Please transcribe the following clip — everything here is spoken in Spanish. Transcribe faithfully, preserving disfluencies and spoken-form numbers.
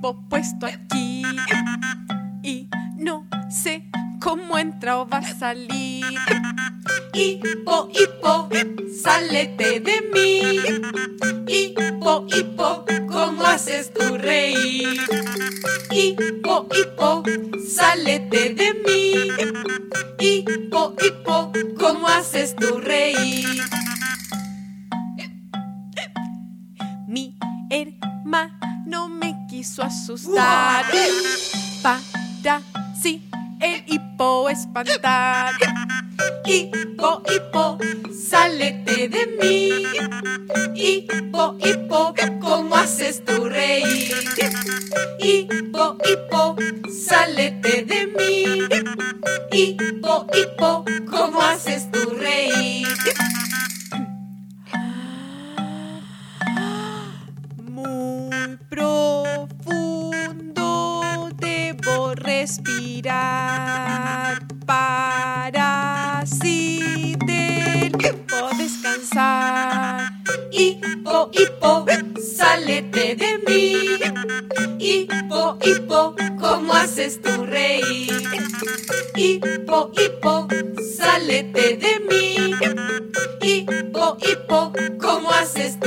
hipo puesto aquí y no sé cómo entra o va a salir. Hipo, hipo, sálete de mí. Hipo, hipo, ¿cómo haces tú reír? Hipo, hipo, sálete de mí. Hipo, hipo, ¿cómo haces tú reír? Mi hermano me quiso asustar para sí el hipo espantar. Hipo, hipo, sálete de mí. Hipo, hipo, ¿cómo haces tú reír? Hipo, hipo, sálete de mí. Hipo, hipo, ¿cómo haces tú reír? Muy profundo debo respirar para así del hipo descansar. Hipo, hipo, sálete de mí. Hipo, hipo, ¿cómo haces tú reír? Hipo, hipo, sálete de mí. Hipo, hipo, ¿cómo haces tú reír?